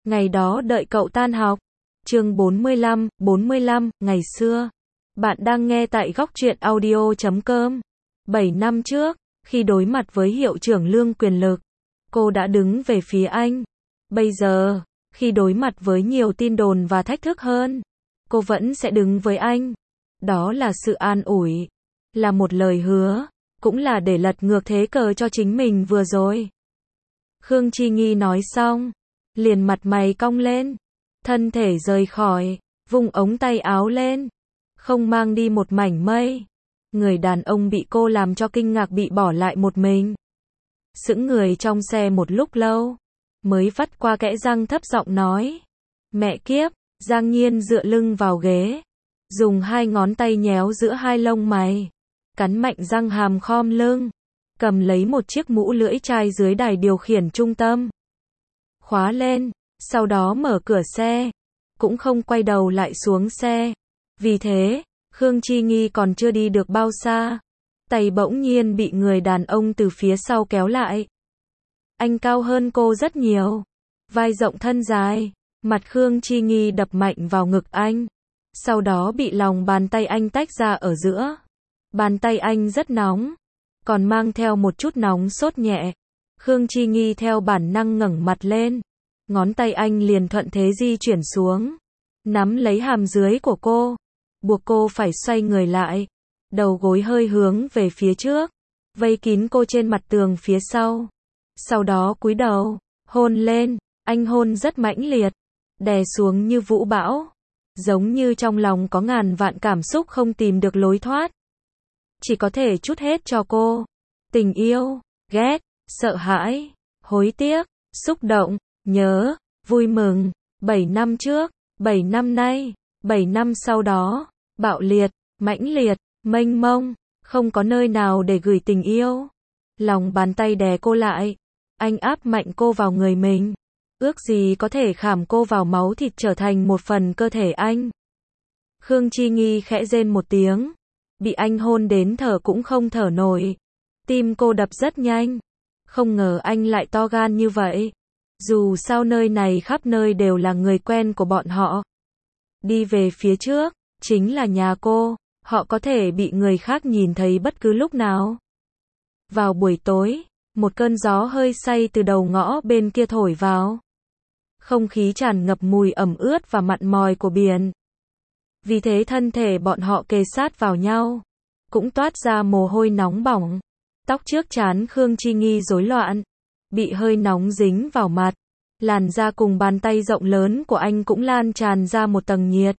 Ngày đó đợi cậu tan học. Chương 45, ngày xưa. Bạn đang nghe tại góc truyện audio.com. 7 năm trước, khi đối mặt với hiệu trưởng Lương quyền lực, cô đã đứng về phía anh. Bây giờ, khi đối mặt với nhiều tin đồn và thách thức hơn, cô vẫn sẽ đứng với anh. Đó là sự an ủi, là một lời hứa, cũng là để lật ngược thế cờ cho chính mình vừa rồi. Khương Chi Nghi nói xong, liền mặt mày cong lên, thân thể rời khỏi, vung ống tay áo lên, không mang đi một mảnh mây. Người đàn ông bị cô làm cho kinh ngạc bị bỏ lại một mình. Sững người trong xe một lúc lâu, mới vắt qua kẽ răng thấp giọng nói. Mẹ kiếp, Giang Nhiên dựa lưng vào ghế, dùng hai ngón tay nhéo giữa hai lông mày, cắn mạnh răng hàm khom lưng, cầm lấy một chiếc mũ lưỡi chai dưới đài điều khiển trung tâm. Khóa lên, sau đó mở cửa xe, cũng không quay đầu lại xuống xe. Vì thế, Khương Chi Nghi còn chưa đi được bao xa, tay bỗng nhiên bị người đàn ông từ phía sau kéo lại. Anh cao hơn cô rất nhiều, vai rộng thân dài, mặt Khương Chi Nghi đập mạnh vào ngực anh, sau đó bị lòng bàn tay anh tách ra ở giữa. Bàn tay anh rất nóng, còn mang theo một chút nóng sốt nhẹ. Khương Chi Nghi theo bản năng ngẩng mặt lên, ngón tay anh liền thuận thế di chuyển xuống, nắm lấy hàm dưới của cô, buộc cô phải xoay người lại, đầu gối hơi hướng về phía trước, vây kín cô trên mặt tường phía sau. Sau đó cúi đầu, hôn lên, anh hôn rất mãnh liệt, đè xuống như vũ bão, giống như trong lòng có ngàn vạn cảm xúc không tìm được lối thoát. Chỉ có thể trút hết cho cô. Tình yêu, ghét, sợ hãi, hối tiếc, xúc động, nhớ, vui mừng. 7 năm trước, 7 năm nay, 7 năm sau đó, bạo liệt, mãnh liệt, mênh mông, không có nơi nào để gửi tình yêu. Lòng bàn tay đè cô lại, anh áp mạnh cô vào người mình, ước gì có thể khảm cô vào máu thịt trở thành một phần cơ thể anh. Khương Chi Nghi khẽ rên một tiếng, bị anh hôn đến thở cũng không thở nổi. Tim cô đập rất nhanh, không ngờ anh lại to gan như vậy. Dù sao nơi này khắp nơi đều là người quen của bọn họ. Đi về phía trước, chính là nhà cô, họ có thể bị người khác nhìn thấy bất cứ lúc nào. Vào buổi tối, một cơn gió hơi say từ đầu ngõ bên kia thổi vào. Không khí tràn ngập mùi ẩm ướt và mặn mòi của biển. Vì thế thân thể bọn họ kề sát vào nhau, cũng toát ra mồ hôi nóng bỏng. Tóc trước trán Khương Chi Nghi rối loạn, bị hơi nóng dính vào mặt. Làn da cùng bàn tay rộng lớn của anh cũng lan tràn ra một tầng nhiệt.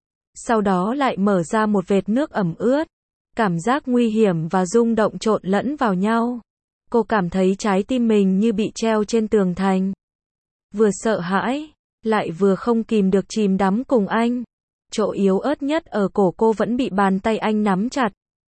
Sau đó lại mở ra một vệt nước ẩm ướt. Cảm giác nguy hiểm và rung động trộn lẫn vào nhau. Cô cảm thấy trái tim mình như bị treo trên tường thành. Vừa sợ hãi, lại vừa không kìm được chìm đắm cùng anh. Chỗ yếu ớt nhất ở cổ cô vẫn bị bàn tay anh nắm chặt.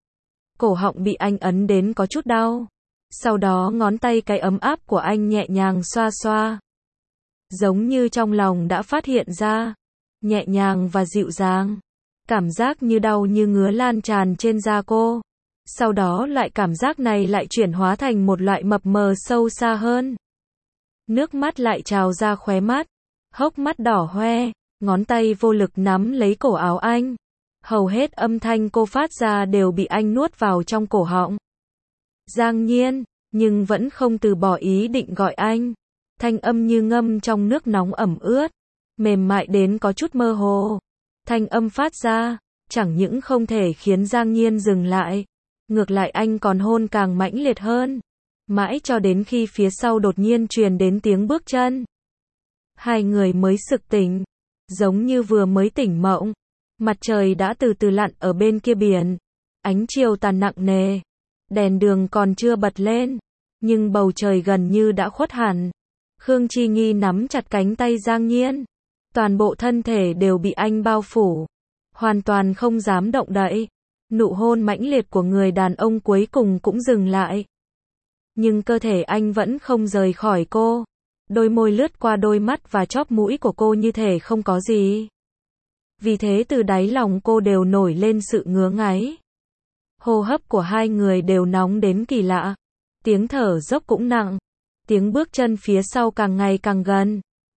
Cổ họng bị anh ấn đến có chút đau. Sau đó ngón tay cái ấm áp của anh nhẹ nhàng xoa xoa. Giống như trong lòng đã phát hiện ra. Nhẹ nhàng và dịu dàng. Cảm giác như đau như ngứa lan tràn trên da cô. Sau đó lại cảm giác này lại chuyển hóa thành một loại mập mờ sâu xa hơn. Nước mắt lại trào ra khóe mắt. Hốc mắt đỏ hoe. Ngón tay vô lực nắm lấy cổ áo anh. Hầu hết âm thanh cô phát ra đều bị anh nuốt vào trong cổ họng. Giang Nhiên, nhưng vẫn không từ bỏ ý định gọi anh. Thanh âm như ngâm trong nước nóng ẩm ướt, mềm mại đến có chút mơ hồ. Thanh âm phát ra, chẳng những không thể khiến Giang Nhiên dừng lại, ngược lại anh còn hôn càng mãnh liệt hơn. Mãi cho đến khi phía sau đột nhiên truyền đến tiếng bước chân. Hai người mới sực tỉnh, giống như vừa mới tỉnh mộng. Mặt trời đã từ từ lặn ở bên kia biển. Ánh chiều tàn nặng nề. Đèn đường còn chưa bật lên, nhưng bầu trời gần như đã khuất hẳn. Khương Chi Nghi nắm chặt cánh tay Giang Nhiên. Toàn bộ thân thể đều bị anh bao phủ. Hoàn toàn không dám động đậy. Nụ hôn mãnh liệt của người đàn ông cuối cùng cũng dừng lại. Nhưng cơ thể anh vẫn không rời khỏi cô. Đôi môi lướt qua đôi mắt và chóp mũi của cô như thể không có gì. Vì thế từ đáy lòng cô đều nổi lên sự ngứa ngáy. Hô hấp của hai người đều nóng đến kỳ lạ. Tiếng thở dốc cũng nặng. Tiếng bước chân phía sau càng ngày càng gần.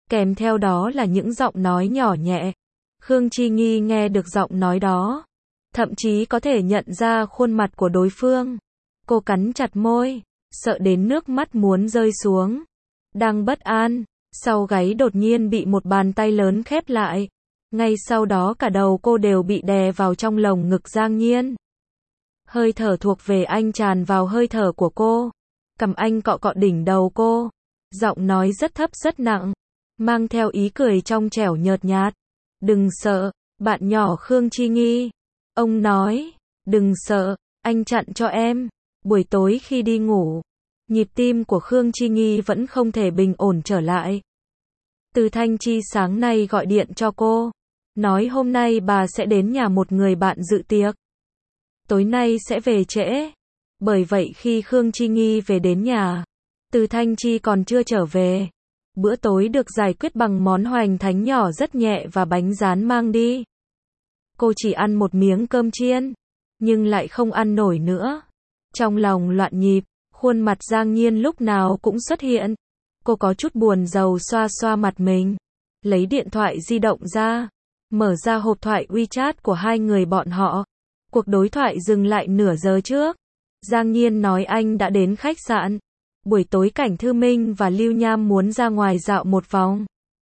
kèm theo đó là những giọng nói nhỏ nhẹ. Khương Chi Nghi nghe được giọng nói đó, thậm chí có thể nhận ra khuôn mặt của đối phương. Cô cắn chặt môi, sợ đến nước mắt muốn rơi xuống. Đang bất an, sau gáy đột nhiên bị một bàn tay lớn khép lại. Ngay sau đó cả đầu cô đều bị đè vào trong lồng ngực Giang Nhiên. Hơi thở thuộc về anh tràn vào hơi thở của cô. Cầm anh cọ cọ đỉnh đầu cô. Giọng nói rất thấp rất nặng, mang theo ý cười trong trẻo nhợt nhạt. Đừng sợ, bạn nhỏ Khương Chi Nghi. Ông nói, đừng sợ, anh chặn cho em. Buổi tối khi đi ngủ, nhịp tim của Khương Chi Nghi vẫn không thể bình ổn trở lại. Từ Thanh Chi sáng nay gọi điện cho cô, nói hôm nay bà sẽ đến nhà một người bạn dự tiệc. Tối nay sẽ về trễ. Bởi vậy khi Khương Chi Nghi về đến nhà, Từ Thanh Chi còn chưa trở về. Bữa tối được giải quyết bằng món hoành thánh nhỏ rất nhẹ và bánh rán mang đi. Cô chỉ ăn một miếng cơm chiên, nhưng lại không ăn nổi nữa. Trong lòng loạn nhịp, khuôn mặt Giang Nhiên lúc nào cũng xuất hiện. Cô có chút buồn rầu xoa xoa mặt mình, lấy điện thoại di động ra, mở ra hộp thoại WeChat của hai người bọn họ. Cuộc đối thoại dừng lại nửa giờ trước. Giang Nhiên nói anh đã đến khách sạn. Buổi tối Cảnh Thư Minh và Lưu Nham muốn ra ngoài dạo một vòng.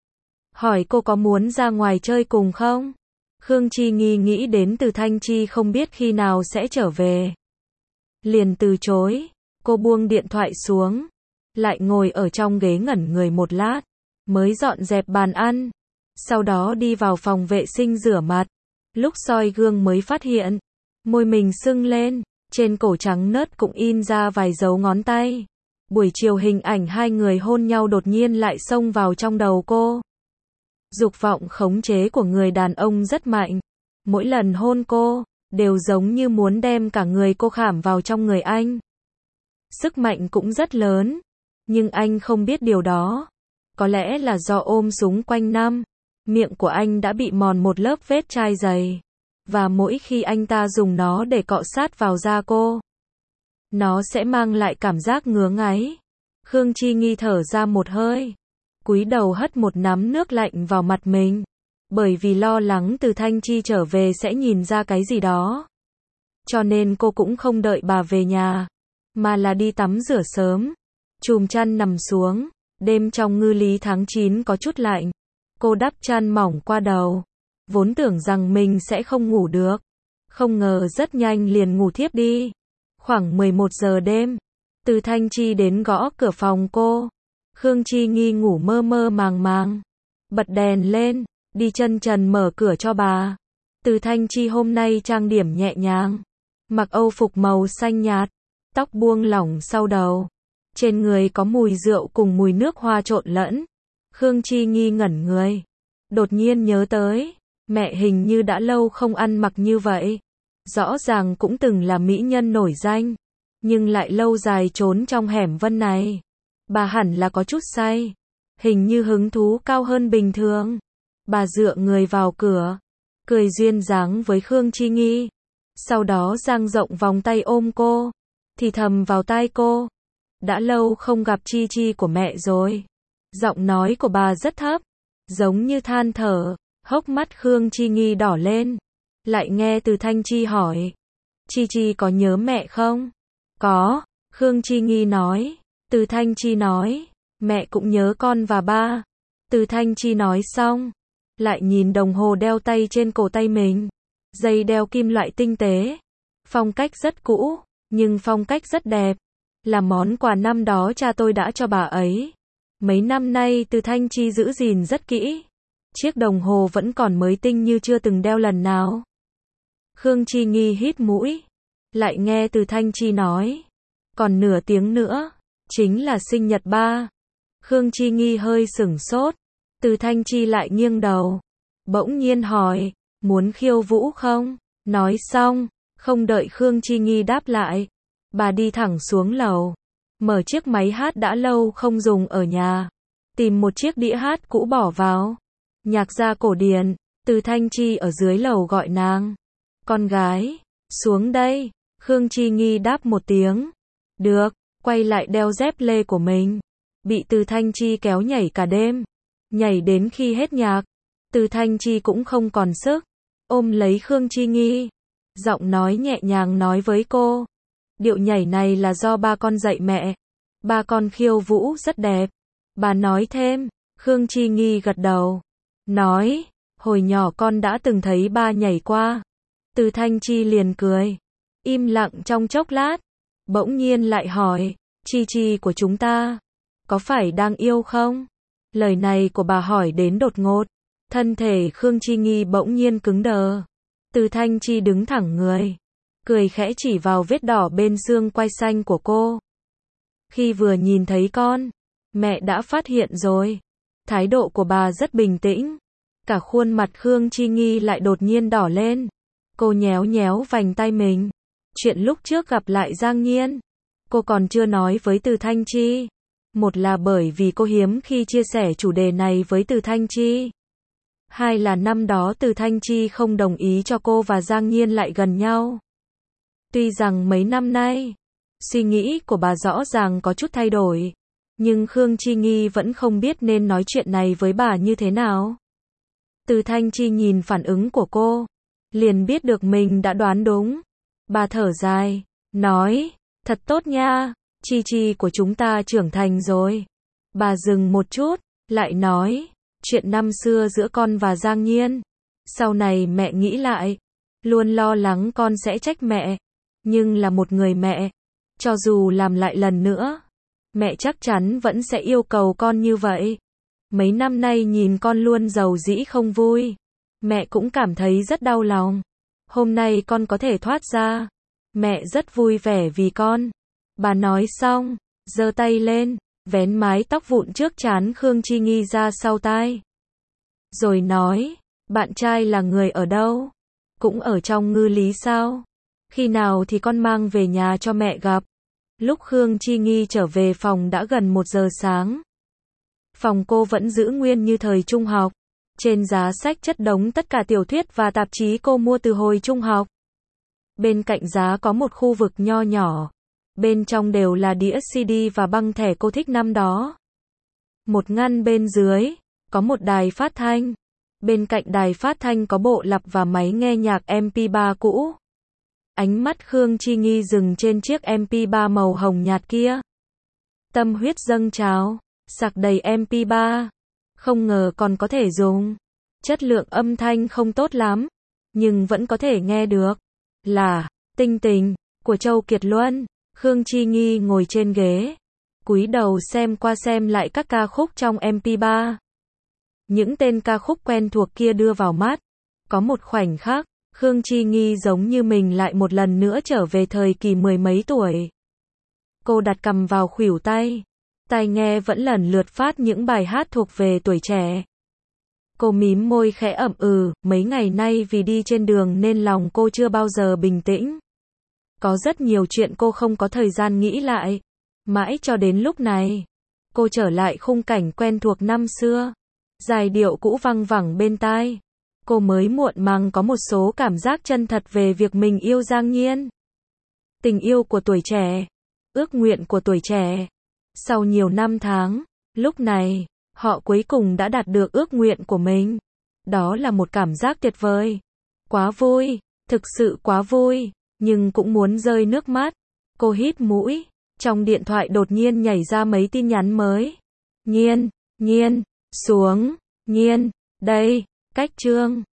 Hỏi cô có muốn ra ngoài chơi cùng không? Khương Chi Nghi nghĩ đến Từ Thanh Chi không biết khi nào sẽ trở về, liền từ chối. Cô buông điện thoại xuống, lại ngồi ở trong ghế ngẩn người một lát, mới dọn dẹp bàn ăn. Sau đó đi vào phòng vệ sinh rửa mặt. Lúc soi gương mới phát hiện, môi mình sưng lên, trên cổ trắng nớt cũng in ra vài dấu ngón tay. Buổi chiều hình ảnh hai người hôn nhau đột nhiên lại xông vào trong đầu cô. Dục vọng khống chế của người đàn ông rất mạnh. Mỗi lần hôn cô, đều giống như muốn đem cả người cô khảm vào trong người anh. Sức mạnh cũng rất lớn, nhưng anh không biết điều đó. Có lẽ là do ôm súng quanh năm, miệng của anh đã bị mòn một lớp vết chai dày. Và mỗi khi anh ta dùng nó để cọ sát vào da cô, nó sẽ mang lại cảm giác ngứa ngáy. Khương Chi Nghi thở ra một hơi, cúi đầu hất một nắm nước lạnh vào mặt mình. Bởi vì lo lắng Từ Thanh Chi trở về sẽ nhìn ra cái gì đó, cho nên cô cũng không đợi bà về nhà, mà là đi tắm rửa sớm. Chùm chăn nằm xuống. Đêm trong Ngư Lý tháng 9 có chút lạnh. Cô đắp chăn mỏng qua đầu. Vốn tưởng rằng mình sẽ không ngủ được, không ngờ rất nhanh liền ngủ thiếp đi. Khoảng 11 giờ đêm, Từ Thanh Chi đến gõ cửa phòng cô. Khương Chi Nghi ngủ mơ mơ màng màng, bật đèn lên, đi chân trần mở cửa cho bà. Từ Thanh Chi hôm nay trang điểm nhẹ nhàng, mặc âu phục màu xanh nhạt, tóc buông lỏng sau đầu, trên người có mùi rượu cùng mùi nước hoa trộn lẫn. Khương Chi Nghi ngẩn người, đột nhiên nhớ tới, mẹ hình như đã lâu không ăn mặc như vậy. Rõ ràng cũng từng là mỹ nhân nổi danh, nhưng lại lâu dài trốn trong hẻm Vân này. Bà hẳn là có chút say, hình như hứng thú cao hơn bình thường. Bà dựa người vào cửa, cười duyên dáng với Khương Chi Nghi. Sau đó dang rộng vòng tay ôm cô, thì thầm vào tai cô. Đã lâu không gặp Chi Chi của mẹ rồi. Giọng nói của bà rất thấp, giống như than thở. Hốc mắt Khương Chi Nghi đỏ lên. Lại nghe Từ Thanh Chi hỏi, Chi Chi có nhớ mẹ không? Có, Khương Chi Nghi nói. Từ Thanh Chi nói, mẹ cũng nhớ con và ba. Từ Thanh Chi nói xong, lại nhìn đồng hồ đeo tay trên cổ tay mình. Dây đeo kim loại tinh tế. Phong cách rất cũ, nhưng phong cách rất đẹp. Là món quà năm đó cha tôi đã cho bà ấy. Mấy năm nay Từ Thanh Chi giữ gìn rất kỹ. Chiếc đồng hồ vẫn còn mới tinh như chưa từng đeo lần nào. Khương Chi Nghi hít mũi. Lại nghe Từ Thanh Chi nói, còn nửa tiếng nữa, chính là sinh nhật ba. Khương Chi Nghi hơi sửng sốt. Từ Thanh Chi lại nghiêng đầu, bỗng nhiên hỏi, muốn khiêu vũ không? Nói xong, không đợi Khương Chi Nghi đáp lại, bà đi thẳng xuống lầu, mở chiếc máy hát đã lâu không dùng ở nhà, tìm một chiếc đĩa hát cũ bỏ vào. Nhạc gia cổ điển. Từ Thanh Chi ở dưới lầu gọi nàng, con gái, xuống đây. Khương Chi Nghi đáp một tiếng, được, quay lại đeo dép lê của mình. Bị Từ Thanh Chi kéo nhảy cả đêm. Nhảy đến khi hết nhạc, Từ Thanh Chi cũng không còn sức, ôm lấy Khương Chi Nghi, giọng nói nhẹ nhàng nói với cô. Điệu nhảy này là do ba con dạy mẹ. Ba con khiêu vũ rất đẹp. Bà nói thêm. Khương Chi Nghi gật đầu. Nói, hồi nhỏ con đã từng thấy ba nhảy qua. Từ Thanh Chi liền cười. Im lặng trong chốc lát. Bỗng nhiên lại hỏi, Chi Chi của chúng ta, có phải đang yêu không? Lời này của bà hỏi đến đột ngột. Thân thể Khương Chi Nghi bỗng nhiên cứng đờ. Từ Thanh Chi đứng thẳng người, cười khẽ chỉ vào vết đỏ bên xương quai xanh của cô. Khi vừa nhìn thấy con, mẹ đã phát hiện rồi. Thái độ của bà rất bình tĩnh. Cả khuôn mặt Khương Chi Nghi lại đột nhiên đỏ lên. Cô nhéo nhéo vành tay mình. Chuyện lúc trước gặp lại Giang Nhiên, cô còn chưa nói với Từ Thanh Chi. Một là bởi vì cô hiếm khi chia sẻ chủ đề này với Từ Thanh Chi. Hai là năm đó Từ Thanh Chi không đồng ý cho cô và Giang Nhiên lại gần nhau. Tuy rằng mấy năm nay, suy nghĩ của bà rõ ràng có chút thay đổi, nhưng Khương Chi Nghi vẫn không biết nên nói chuyện này với bà như thế nào. Từ Thanh Chi nhìn phản ứng của cô, liền biết được mình đã đoán đúng. Bà thở dài, nói, thật tốt nha, Chi Chi của chúng ta trưởng thành rồi. Bà dừng một chút, lại nói, chuyện năm xưa giữa con và Giang Nhiên, sau này mẹ nghĩ lại, luôn lo lắng con sẽ trách mẹ, nhưng là một người mẹ, cho dù làm lại lần nữa, mẹ chắc chắn vẫn sẽ yêu cầu con như vậy. Mấy năm nay nhìn con luôn giàu dĩ không vui, mẹ cũng cảm thấy rất đau lòng. Hôm nay con có thể thoát ra, mẹ rất vui vẻ vì con. Bà nói xong, giơ tay lên, vén mái tóc vụn trước trán Khương Chi Nghi ra sau tai. Rồi nói, bạn trai là người ở đâu? Cũng ở trong Ngư Lý sao? Khi nào thì con mang về nhà cho mẹ gặp. Lúc Khương Chi Nghi trở về phòng đã gần 1 giờ sáng. Phòng cô vẫn giữ nguyên như thời trung học. Trên giá sách chất đống tất cả tiểu thuyết và tạp chí cô mua từ hồi trung học. Bên cạnh giá có một khu vực nho nhỏ. Bên trong đều là đĩa CD và băng thẻ cô thích năm đó. Một ngăn bên dưới, có một đài phát thanh. Bên cạnh đài phát thanh có bộ lặp và máy nghe nhạc MP3 cũ. Ánh mắt Khương Chi Nghi dừng trên chiếc MP3 màu hồng nhạt kia. Tâm huyết dâng trào, sạc đầy MP3. Không ngờ còn có thể dùng. Chất lượng âm thanh không tốt lắm, nhưng vẫn có thể nghe được. Là Tinh Tình của Châu Kiệt Luân. Khương Chi Nghi ngồi trên ghế, cúi đầu xem qua xem lại các ca khúc trong MP3. Những tên ca khúc quen thuộc kia đưa vào mắt. Có một khoảnh khắc, Khương Chi Nghi giống như mình lại một lần nữa trở về thời kỳ 10 mấy tuổi. Cô đặt cằm vào khuỷu tay, tai nghe vẫn lần lượt phát những bài hát thuộc về tuổi trẻ. Cô mím môi khẽ ậm mấy ngày nay vì đi trên đường nên lòng cô chưa bao giờ bình tĩnh. Có rất nhiều chuyện cô không có thời gian nghĩ lại. Mãi cho đến lúc này, cô trở lại khung cảnh quen thuộc năm xưa. Giai điệu cũ văng vẳng bên tai. Cô mới muộn màng có một số cảm giác chân thật về việc mình yêu Giang Nhiên. Tình yêu của tuổi trẻ, ước nguyện của tuổi trẻ. Sau nhiều năm tháng, lúc này, họ cuối cùng đã đạt được ước nguyện của mình. Đó là một cảm giác tuyệt vời. Quá vui, thực sự quá vui, nhưng cũng muốn rơi nước mắt. Cô hít mũi, trong điện thoại đột nhiên nhảy ra mấy tin nhắn mới. Nhiên, Nhiên, xuống, Nhiên, đây, cách chương.